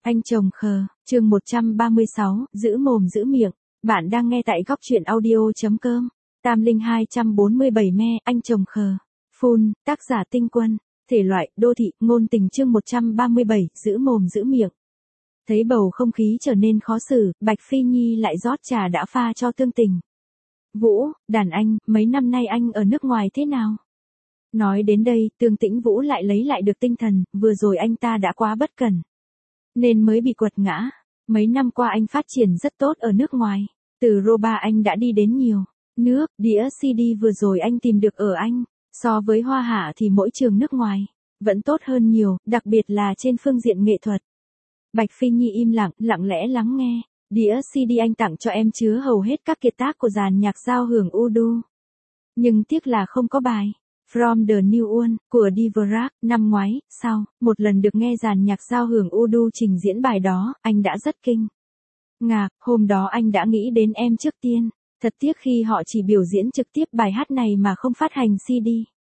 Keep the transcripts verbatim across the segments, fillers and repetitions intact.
Anh chồng khờ, chương một trăm ba mươi sáu, giữ mồm giữ miệng. Bạn đang nghe tại góc truyện audio.com. Tam linh hai trăm bốn mươi bảy me, anh chồng khờ. Full, tác giả Tinh Quân. Thể loại, đô thị, ngôn tình chương một trăm ba mươi bảy, giữ mồm giữ miệng. Thấy bầu không khí trở nên khó xử, Bạch Phi Nhi lại rót trà đã pha cho Tương Tình. Vũ, đàn anh, mấy năm nay anh ở nước ngoài thế nào? Nói đến đây, Tương Tĩnh Vũ lại lấy lại được tinh thần, vừa rồi anh ta đã quá bất cẩn. Nên mới bị quật ngã. Mấy năm qua anh phát triển rất tốt ở nước ngoài. Từ Roba anh đã đi đến nhiều nước, đĩa xê đê vừa rồi anh tìm được ở Anh. So với Hoa Hạ thì mỗi trường nước ngoài vẫn tốt hơn nhiều, đặc biệt là trên phương diện nghệ thuật. Bạch Phi Nhi im lặng, lặng lẽ lắng nghe. Đĩa xê đê anh tặng cho em chứa hầu hết các kiệt tác của dàn nhạc giao hưởng Udu. Nhưng tiếc là không có bài From the New One của Dvorak. Năm ngoái, sau một lần được nghe dàn nhạc giao hưởng Udu trình diễn bài đó, anh đã rất kinh ngạc. Hôm đó anh đã nghĩ đến em trước tiên. Thật tiếc khi họ chỉ biểu diễn trực tiếp bài hát này mà không phát hành xê đê.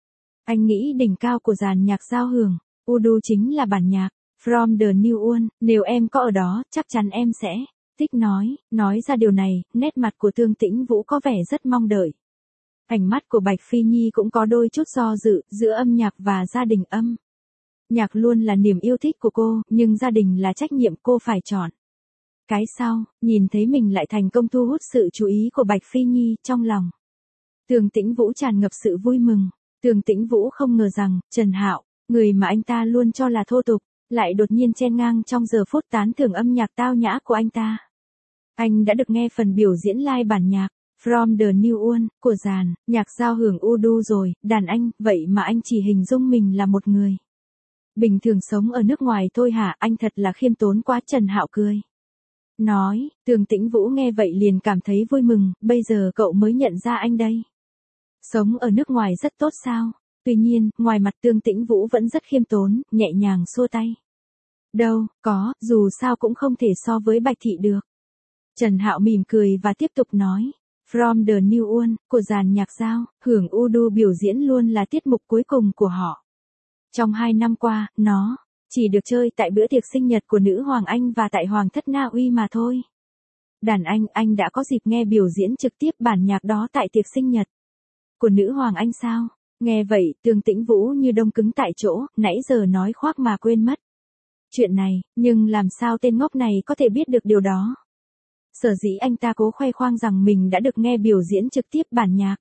Anh nghĩ đỉnh cao của dàn nhạc giao hưởng Udu chính là bản nhạc From the New One. Nếu em có ở đó, chắc chắn em sẽ thích nói. Nói ra điều này, nét mặt của Tương Tĩnh Vũ có vẻ rất mong đợi. Ánh mắt của Bạch Phi Nhi cũng có đôi chút do dự, giữa âm nhạc và gia đình. Âm nhạc luôn là niềm yêu thích của cô, nhưng gia đình là trách nhiệm cô phải chọn. Cái sau, nhìn thấy mình lại thành công thu hút sự chú ý của Bạch Phi Nhi, trong lòng Tương Tĩnh Vũ tràn ngập sự vui mừng. Tương Tĩnh Vũ không ngờ rằng, Trần Hạo, người mà anh ta luôn cho là thô tục, lại đột nhiên chen ngang trong giờ phút tán thưởng âm nhạc tao nhã của anh ta. Anh đã được nghe phần biểu diễn live bản nhạc From the New One của dàn nhạc giao hưởng Udu rồi. Đàn anh, vậy mà anh chỉ hình dung mình là một người bình thường sống ở nước ngoài thôi hả? Anh thật là khiêm tốn quá. Trần Hạo cười nói. Tương Tĩnh Vũ nghe vậy liền cảm thấy vui mừng. Bây giờ cậu mới nhận ra anh đây. Sống ở nước ngoài rất tốt sao? Tuy nhiên, ngoài mặt Tương Tĩnh Vũ vẫn rất khiêm tốn, nhẹ nhàng xua tay. Đâu, có, dù sao cũng không thể so với Bạch Thị được. Trần Hạo mỉm cười và tiếp tục nói. From the New One của dàn nhạc giao hưởng Udu biểu diễn luôn là tiết mục cuối cùng của họ. Trong hai năm qua, nó chỉ được chơi tại bữa tiệc sinh nhật của nữ hoàng Anh và tại Hoàng thất Na Uy mà thôi. Đàn anh, anh đã có dịp nghe biểu diễn trực tiếp bản nhạc đó tại tiệc sinh nhật của nữ hoàng Anh sao? Nghe vậy, Tương Tĩnh Vũ như đông cứng tại chỗ, nãy giờ nói khoác mà quên mất chuyện này, nhưng làm sao tên ngốc này có thể biết được điều đó? Sở dĩ anh ta cố khoe khoang rằng mình đã được nghe biểu diễn trực tiếp bản nhạc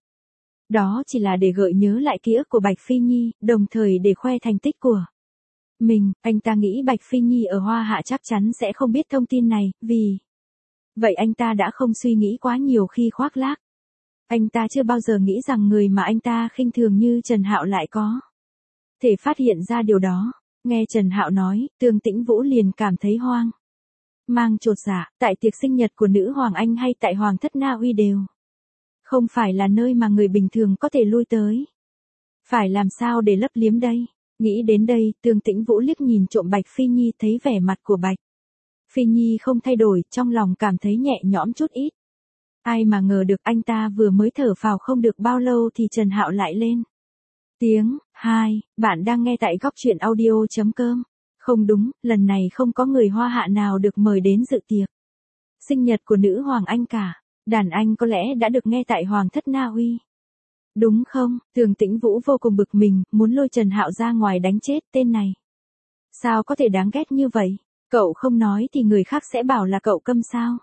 đó chỉ là để gợi nhớ lại ký ức của Bạch Phi Nhi, đồng thời để khoe thành tích của mình. Anh ta nghĩ Bạch Phi Nhi ở Hoa Hạ chắc chắn sẽ không biết thông tin này, vì vậy anh ta đã không suy nghĩ quá nhiều khi khoác lác. Anh ta chưa bao giờ nghĩ rằng người mà anh ta khinh thường như Trần Hạo lại có thể phát hiện ra điều đó. Nghe Trần Hạo nói, Tương Tĩnh Vũ liền cảm thấy hoang mang chột dạ. Tại tiệc sinh nhật của nữ hoàng Anh hay tại Hoàng thất Na Uy đều không phải là nơi mà người bình thường có thể lui tới. Phải làm sao để lấp liếm đây? Nghĩ đến đây, Tương Tĩnh Vũ liếc nhìn trộm Bạch Phi Nhi, thấy vẻ mặt của Bạch Phi Nhi không thay đổi, trong lòng cảm thấy nhẹ nhõm chút ít. Ai mà ngờ được anh ta vừa mới thở phào không được bao lâu thì Trần Hạo lại lên tiếng. Hai, bạn đang nghe tại góc truyện audio.com. Không đúng, lần này không có người Hoa Hạ nào được mời đến dự tiệc sinh nhật của nữ hoàng Anh cả. Đàn anh có lẽ đã được nghe tại Hoàng thất Na Uy, đúng không? Tương Tĩnh Vũ vô cùng bực mình, muốn lôi Trần Hạo ra ngoài đánh chết. Tên này sao có thể đáng ghét như vậy? Cậu không nói thì người khác sẽ bảo là cậu câm sao?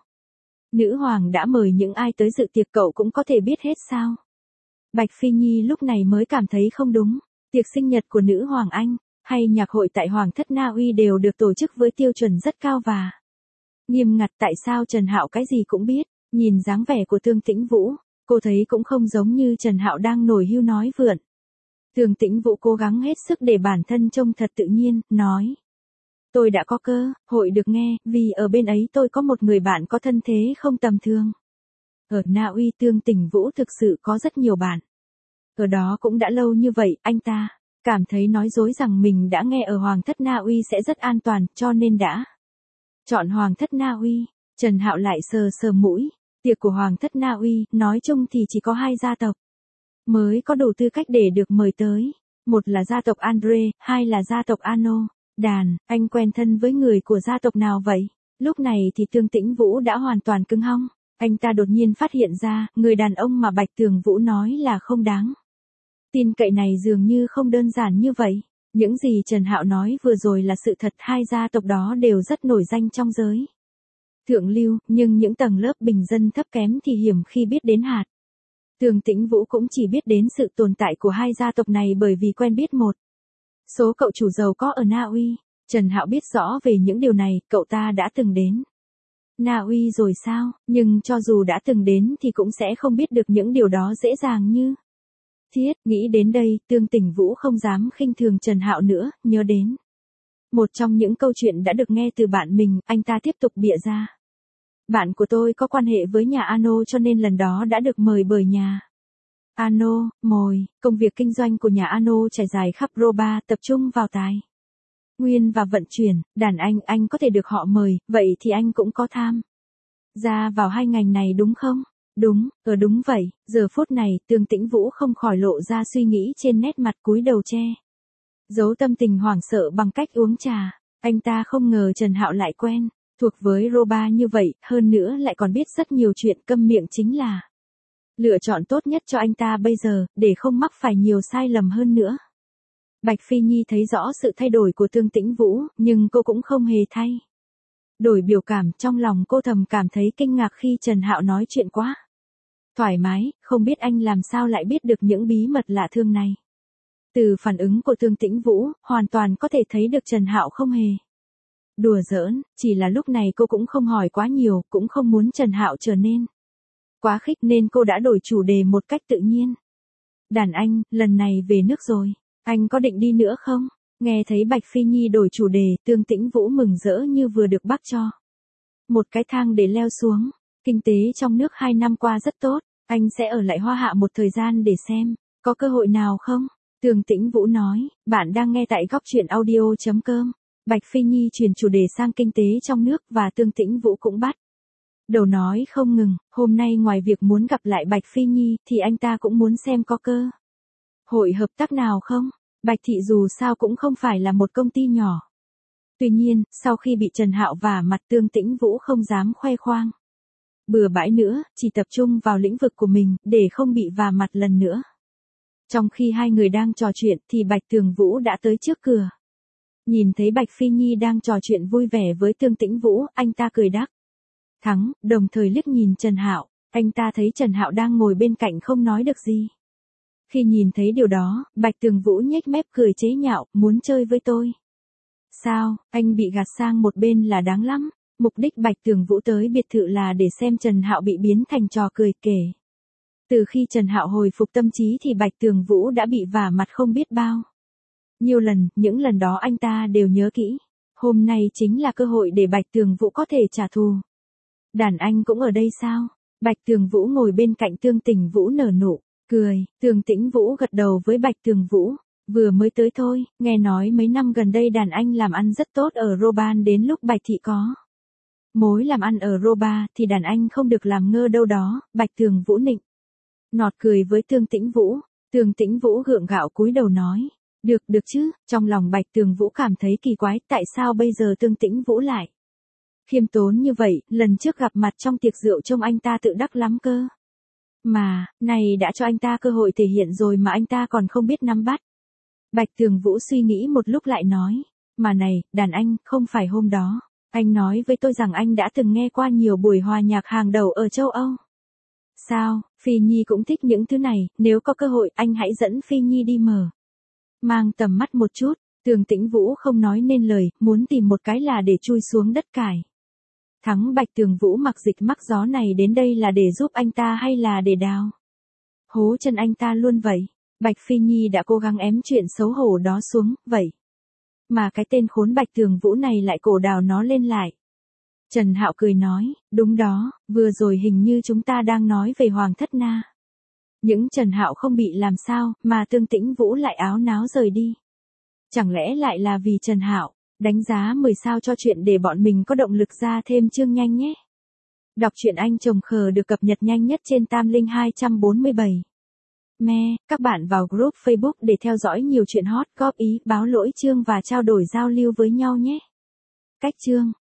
Nữ hoàng đã mời những ai tới dự tiệc cậu cũng có thể biết hết sao? Bạch Phi Nhi lúc này mới cảm thấy không đúng. Tiệc sinh nhật của nữ hoàng Anh hay nhạc hội tại Hoàng thất Na Uy đều được tổ chức với tiêu chuẩn rất cao và nghiêm ngặt. Tại sao Trần Hạo cái gì cũng biết? Nhìn dáng vẻ của Tương Tĩnh Vũ, cô thấy cũng không giống như Trần Hạo đang nổi hưu nói vượn. Tương Tĩnh Vũ cố gắng hết sức để bản thân trông thật tự nhiên, nói. Tôi đã có cơ hội được nghe, vì ở bên ấy tôi có một người bạn có thân thế không tầm thường. Ở Na Uy Tương Tĩnh Vũ thực sự có rất nhiều bạn. Ở đó cũng đã lâu như vậy, anh ta cảm thấy nói dối rằng mình đã nghe ở Hoàng thất Na Uy sẽ rất an toàn, cho nên đã chọn Hoàng thất Na Uy. Trần Hạo lại sờ sờ mũi. Tiệc của Hoàng thất Na Uy, nói chung thì chỉ có hai gia tộc mới có đủ tư cách để được mời tới. Một là gia tộc Andre, hai là gia tộc Ano. Đàn, anh quen thân với người của gia tộc nào vậy? Lúc này thì Tương Tĩnh Vũ đã hoàn toàn cứng họng. Anh ta đột nhiên phát hiện ra, người đàn ông mà Bạch Tường Vũ nói là không đáng tin cậy này dường như không đơn giản như vậy. Những gì Trần Hạo nói vừa rồi là sự thật, hai gia tộc đó đều rất nổi danh trong giới thượng lưu, nhưng những tầng lớp bình dân thấp kém thì hiểm khi biết đến hạt. Tương Tĩnh Vũ cũng chỉ biết đến sự tồn tại của hai gia tộc này bởi vì quen biết một số cậu chủ giàu có ở Na Uy. Trần Hạo biết rõ về những điều này, cậu ta đã từng đến Na Uy rồi sao, nhưng cho dù đã từng đến thì cũng sẽ không biết được những điều đó dễ dàng như thiết. Nghĩ đến đây, Tương Tĩnh Vũ không dám khinh thường Trần Hạo nữa, nhớ đến một trong những câu chuyện đã được nghe từ bạn mình, anh ta tiếp tục bịa ra. Bạn của tôi có quan hệ với nhà Ano cho nên lần đó đã được mời bởi nhà Ano, mồi. Công việc kinh doanh của nhà Ano trải dài khắp Roba, tập trung vào tài nguyên và vận chuyển. Đàn anh, anh có thể được họ mời, vậy thì anh cũng có tham gia vào hai ngành này đúng không? Đúng, ờ đúng vậy. Giờ phút này, Tương Tĩnh Vũ không khỏi lộ ra suy nghĩ trên nét mặt, cúi đầu che giấu tâm tình hoảng sợ bằng cách uống trà. Anh ta không ngờ Trần Hạo lại quen thuộc với Roba như vậy, hơn nữa lại còn biết rất nhiều chuyện, câm miệng chính là lựa chọn tốt nhất cho anh ta bây giờ, để không mắc phải nhiều sai lầm hơn nữa. Bạch Phi Nhi thấy rõ sự thay đổi của Tương Tĩnh Vũ, nhưng cô cũng không hề thay đổi biểu cảm, trong lòng cô thầm cảm thấy kinh ngạc khi Trần Hạo nói chuyện quá thoải mái, không biết anh làm sao lại biết được những bí mật lạ thường này. Từ phản ứng của Tương Tĩnh Vũ, hoàn toàn có thể thấy được Trần Hạo không hề đùa giỡn, chỉ là lúc này cô cũng không hỏi quá nhiều, cũng không muốn Trần Hạo trở nên quá khích nên cô đã đổi chủ đề một cách tự nhiên. Đàn anh, lần này về nước rồi, anh có định đi nữa không? Nghe thấy Bạch Phi Nhi đổi chủ đề, Tương Tĩnh Vũ mừng rỡ như vừa được bác cho một cái thang để leo xuống. Kinh tế trong nước hai năm qua rất tốt, anh sẽ ở lại Hoa Hạ một thời gian để xem có cơ hội nào không? Tương Tĩnh Vũ nói, bạn đang nghe tại góc truyện audio chấm com. Bạch Phi Nhi chuyển chủ đề sang kinh tế trong nước và Tương Tĩnh Vũ cũng bắt đầu nói không ngừng. Hôm nay ngoài việc muốn gặp lại Bạch Phi Nhi thì anh ta cũng muốn xem có cơ hội hợp tác nào không. Bạch Thị dù sao cũng không phải là một công ty nhỏ. Tuy nhiên, sau khi bị Trần Hạo vả mặt, Tương Tĩnh Vũ không dám khoe khoang bừa bãi nữa, chỉ tập trung vào lĩnh vực của mình, để không bị vả mặt lần nữa. Trong khi hai người đang trò chuyện thì Bạch Tường Vũ đã tới trước cửa. Nhìn thấy Bạch Phi Nhi đang trò chuyện vui vẻ với Tương Tĩnh Vũ, anh ta cười đắc thắng, đồng thời liếc nhìn Trần Hạo. Anh ta thấy Trần Hạo đang ngồi bên cạnh không nói được gì. Khi nhìn thấy điều đó, Bạch Tường Vũ nhếch mép cười chế nhạo, muốn chơi với tôi sao? Anh bị gạt sang một bên là đáng lắm. Mục đích Bạch Tường Vũ tới biệt thự là để xem Trần Hạo bị biến thành trò cười kể. Từ khi Trần Hạo hồi phục tâm trí thì Bạch Tường Vũ đã bị vả mặt không biết bao nhiều lần, những lần đó anh ta đều nhớ kỹ. Hôm nay chính là cơ hội để Bạch Tường Vũ có thể trả thù. Đàn anh cũng ở đây sao? Bạch Tường Vũ ngồi bên cạnh Tương Tĩnh Vũ nở nụ cười. Tương Tĩnh Vũ gật đầu với Bạch Tường Vũ. Vừa mới tới thôi, nghe nói mấy năm gần đây đàn anh làm ăn rất tốt ở Roban, đến lúc Bạch Thị có mối làm ăn ở Roba thì đàn anh không được làm ngơ đâu đó. Bạch Tường Vũ nịnh nọt cười với Tương Tĩnh Vũ. Tương Tĩnh Vũ gượng gạo cúi đầu nói, được được chứ. Trong lòng Bạch Tường Vũ cảm thấy kỳ quái, tại sao bây giờ Tương Tĩnh Vũ lại khiêm tốn như vậy, lần trước gặp mặt trong tiệc rượu trông anh ta tự đắc lắm cơ. Mà, này đã cho anh ta cơ hội thể hiện rồi mà anh ta còn không biết nắm bắt. Bạch Tường Vũ suy nghĩ một lúc lại nói, mà này, đàn anh, không phải hôm đó anh nói với tôi rằng anh đã từng nghe qua nhiều buổi hòa nhạc hàng đầu ở châu Âu. Sao, Phi Nhi cũng thích những thứ này, nếu có cơ hội anh hãy dẫn Phi Nhi đi mở mang tầm mắt một chút. Tương Tĩnh Vũ không nói nên lời, muốn tìm một cái là để chui xuống đất cải. Thắng Bạch Tường Vũ mặc dịch mắc gió này đến đây là để giúp anh ta hay là để đào hố chân anh ta luôn vậy? Bạch Phi Nhi đã cố gắng ém chuyện xấu hổ đó xuống, vậy mà cái tên khốn Bạch Tường Vũ này lại cổ đào nó lên lại. Trần Hạo cười nói, đúng đó, vừa rồi hình như chúng ta đang nói về Hoàng thất Na. Những Trần Hạo không bị làm sao, mà Tương Tĩnh Vũ lại áo náo rời đi. Chẳng lẽ lại là vì Trần Hạo? Đánh giá mười sao cho chuyện để bọn mình có động lực ra thêm chương nhanh nhé. Đọc truyện Anh Chồng Khờ được cập nhật nhanh nhất trên Tam Linh hai trăm bốn mươi bảy. Me, các bạn vào group Facebook để theo dõi nhiều chuyện hot, góp ý, báo lỗi chương và trao đổi giao lưu với nhau nhé. Cách chương